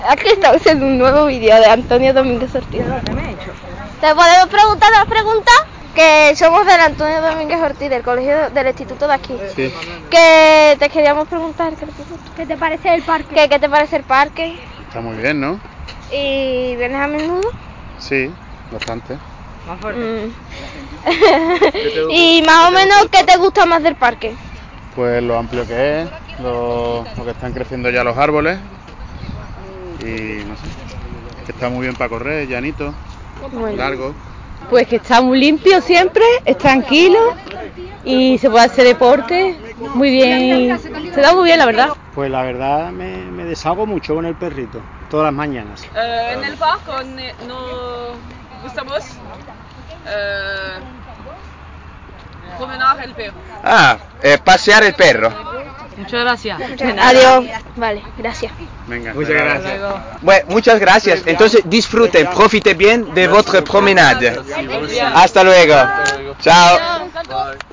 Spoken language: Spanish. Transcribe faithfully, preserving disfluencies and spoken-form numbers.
Aquí estamos haciendo un nuevo vídeo de Antonio Domínguez Ortiz. ¿Te podemos preguntar las preguntas? Que somos del Antonio Domínguez Ortiz, del colegio del instituto de aquí. Sí. Que te queríamos preguntar, ¿qué te, ¿Qué te parece el parque? ¿Qué, qué te parece el parque? Está muy bien, ¿no? ¿Y vienes a menudo? Sí, bastante. Más fuerte. Mm. Y más o menos, ¿qué te gusta más del parque? Pues lo amplio que es, lo, lo que están creciendo ya los árboles y no sé, que está muy bien para correr, llanito, bueno. Largo. Pues que está muy limpio siempre, es tranquilo y se puede hacer deporte muy bien, se da muy bien la verdad. Pues la verdad me, me deshago mucho con el perrito, todas las mañanas. Uh, en el parque nos gustamos uh, promenar el perro. Ah, eh, pasear el perro. Muchas gracias. Adiós. Vale, gracias. Venga, muchas gracias. Bueno, muchas gracias. Entonces disfruten, profiten bien de votre promenade. Hasta luego. Chao.